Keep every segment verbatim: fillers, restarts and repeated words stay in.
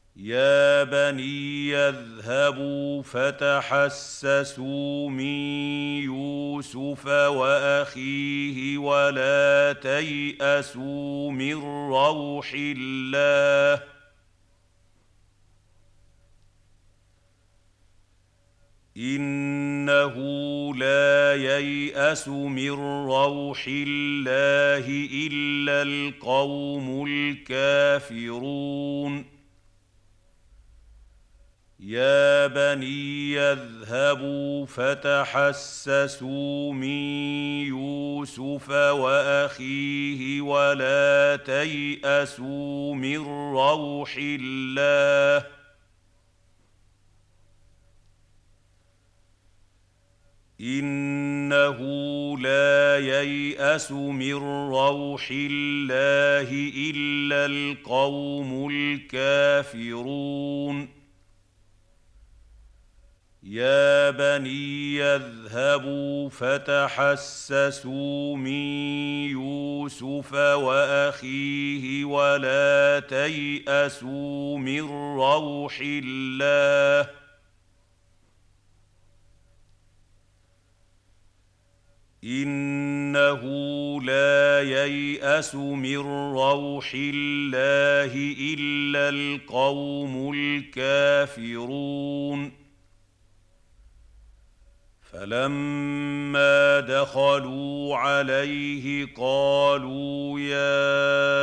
يا بني اذهبوا فتحسسوا من يوسف واخيه ولا تيأسوا من روح الله إنه لا ييأس من روح الله إلا القوم الكافرون يا بني اذهبوا فتحسسوا من يوسف واخيه ولا تيأسوا من روح الله إنه لا ييأس من روح الله إلا القوم الكافرون يا بني اذهبوا فتحسسوا من يوسف واخيه ولا تيأسوا من روح الله إنه لا ييأس من روح الله إلا القوم الكافرون فلما دخلوا عليه قالوا يا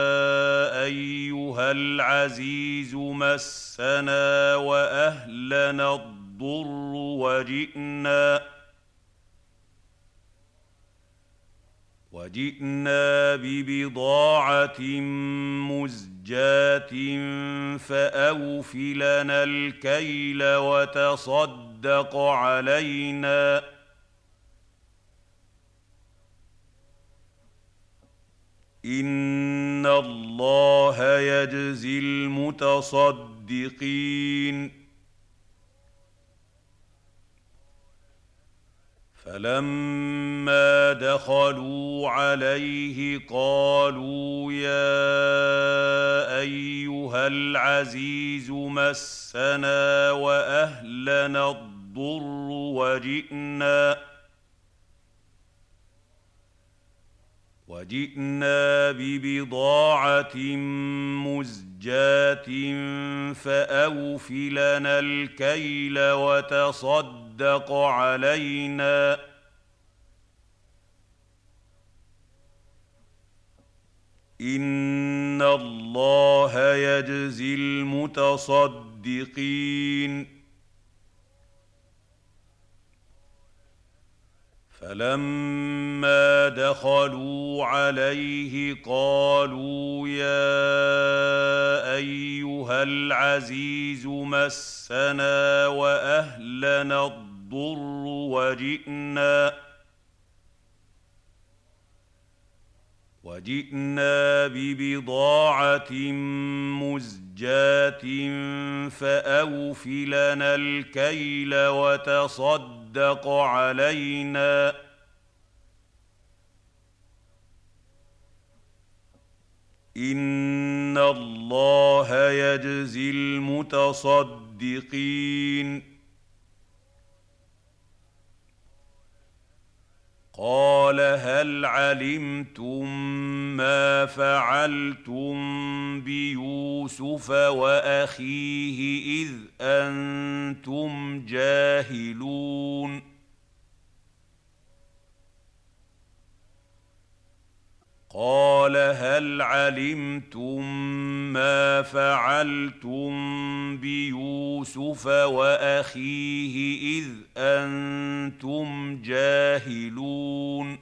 أيها العزيز مسنا وأهلنا الضر وجئنا وجئنا ببضاعة مزجاة فأوف لنا الكيل وتصدق علينا إن الله يجزي المتصدقين فلما دخلوا عليه قالوا يا أيها العزيز مسنا وأهلنا الضر وجئنا وجئنا ببضاعة مزجاة فأوف لنا الكيل وتصدق علينا إن الله يجزي المتصدقين فلما دخلوا عليه قالوا يا أيها العزيز مسنا وأهلنا الضر وجئنا وجئنا ببضاعة مزجاة فأوف لنا الكيل وتصدق علينا إن الله يجزي المتصدقين قال هل علمتم ما فعلتم بيوسف وأخيه إذ أنتم جاهلون قال هل علمتم ما فعلتم بيوسف وأخيه إذ أنتم جاهلون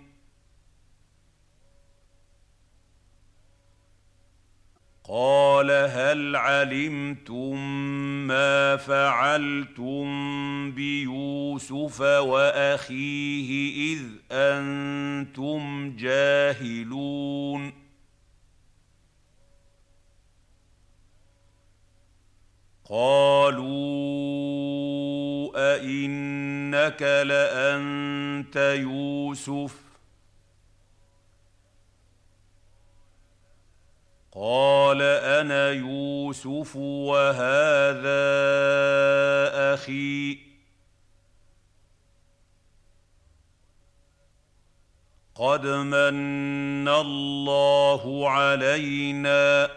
قال هل علمتم ما فعلتم بيوسف وأخيه إذ أنتم جاهلون قالوا أئنك لأنت يوسف قال أنا يوسف وهذا أخي قد من الله علينا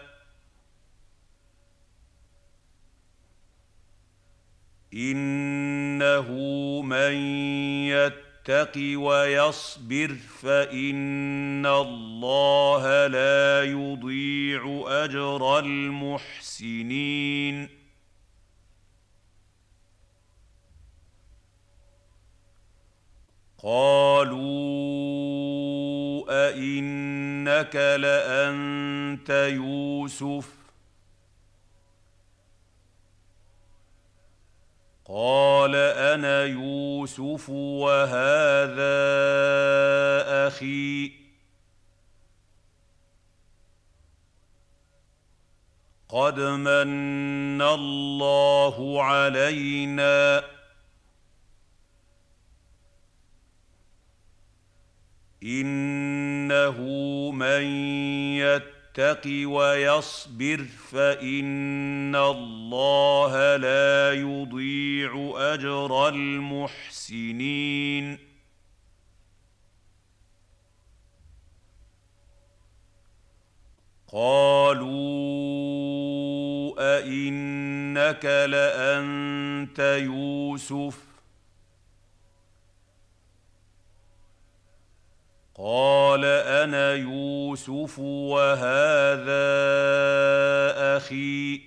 إنه من يتق ويصبر فإن الله لا يضيع أجر المحسنين قالوا أئنك لأنت يوسف قال أنا يوسف وهذا أخي قد من الله علينا إنه من يتق ويصبر فإن الله لا يضيع أجر المحسنين قالوا أئنك لأنت يوسف قال أنا يوسف وهذا أخي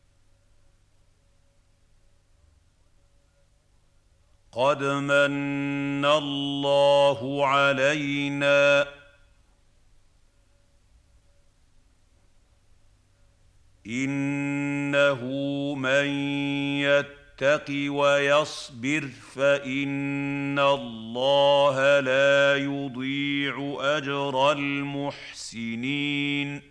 قد من الله علينا إنه من يتق ويصبر فإن الله لا يضيع أجر المحسنين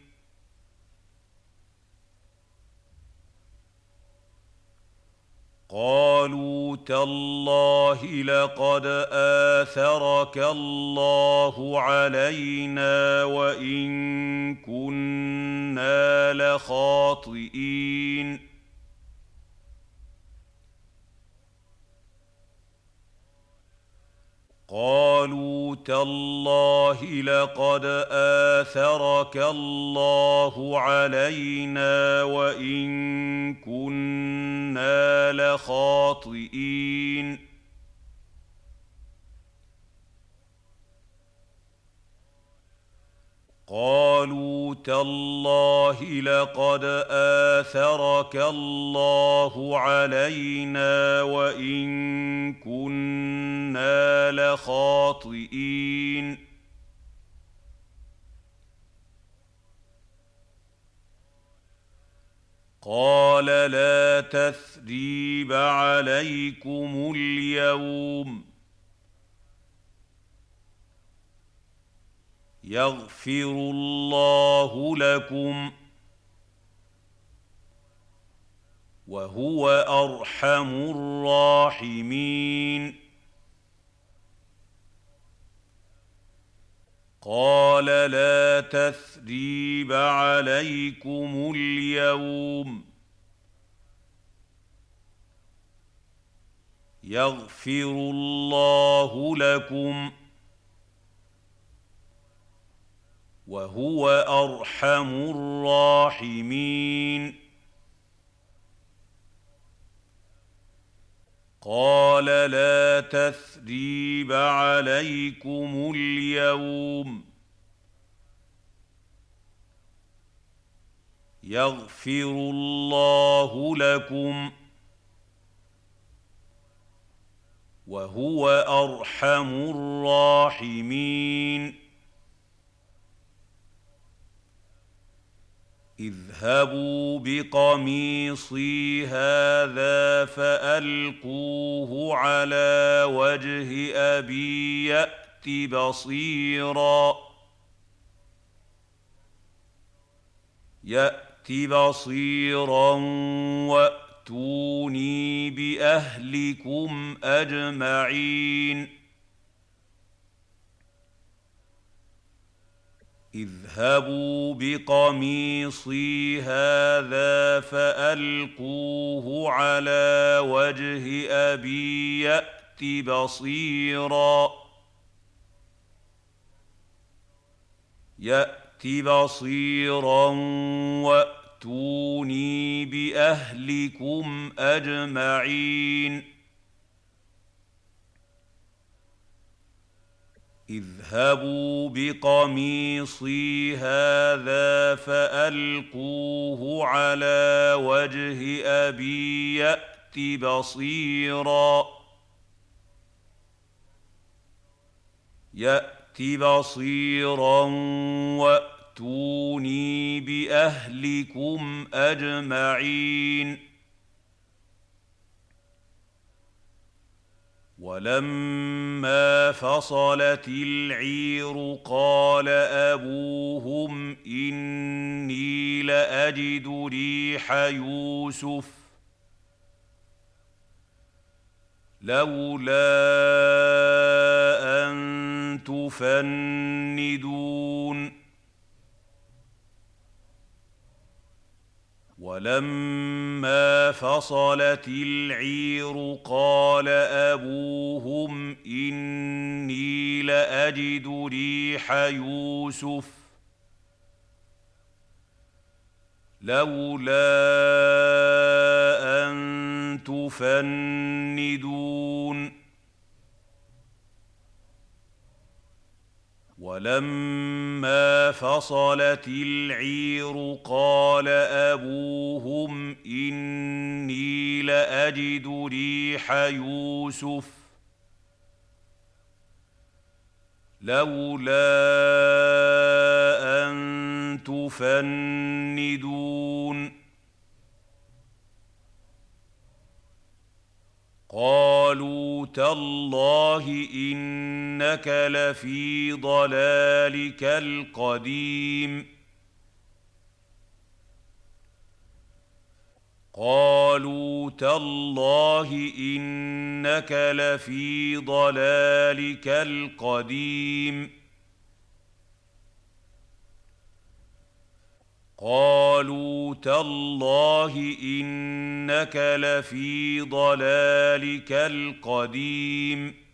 قالوا تالله لقد آثرك الله علينا وإن كنا لخاطئين قالوا تالله لقد آثرك الله علينا وإن كنا لخاطئين قالوا تالله لقد آثرك الله علينا وإن كنا لخاطئين قال لا تثريب عليكم اليوم يغفر الله لكم وهو أرحم الراحمين قال لا تثريب عليكم اليوم يغفر الله لكم وهو أرحم الراحمين قال لا تثريب عليكم اليوم يغفر الله لكم وهو أرحم الراحمين اذهبوا بقميصي هذا فألقوه على وجه أبي يأت بصيرا يأت بصيرا وأتوني بأهلكم أجمعين اذهبوا بقميصي هذا فألقوه على وجه أبي يأت بصيرا يأت بصيرا وأتوني بأهلكم أجمعين اذهبوا بقميصي هذا فألقوه على وجه أبي يأت بصيرا يأت بصيرا وأتوني بأهلكم أجمعين ولما فصلت العير قال أبوهم إني لأجد ريح يوسف لولا أن تفندون ولما فصلت العير قال أبوهم إني لأجد ريح يوسف لولا أن تفندون ولما فصلت العير قال أبوهم إني لأجد ريح يوسف لولا أن تفندون قالوا تالله إنك لفي ضلالك القديم قالوا تالله إنك لفي ضلالك القديم قالوا تالله إنك لفي ضلالك القديم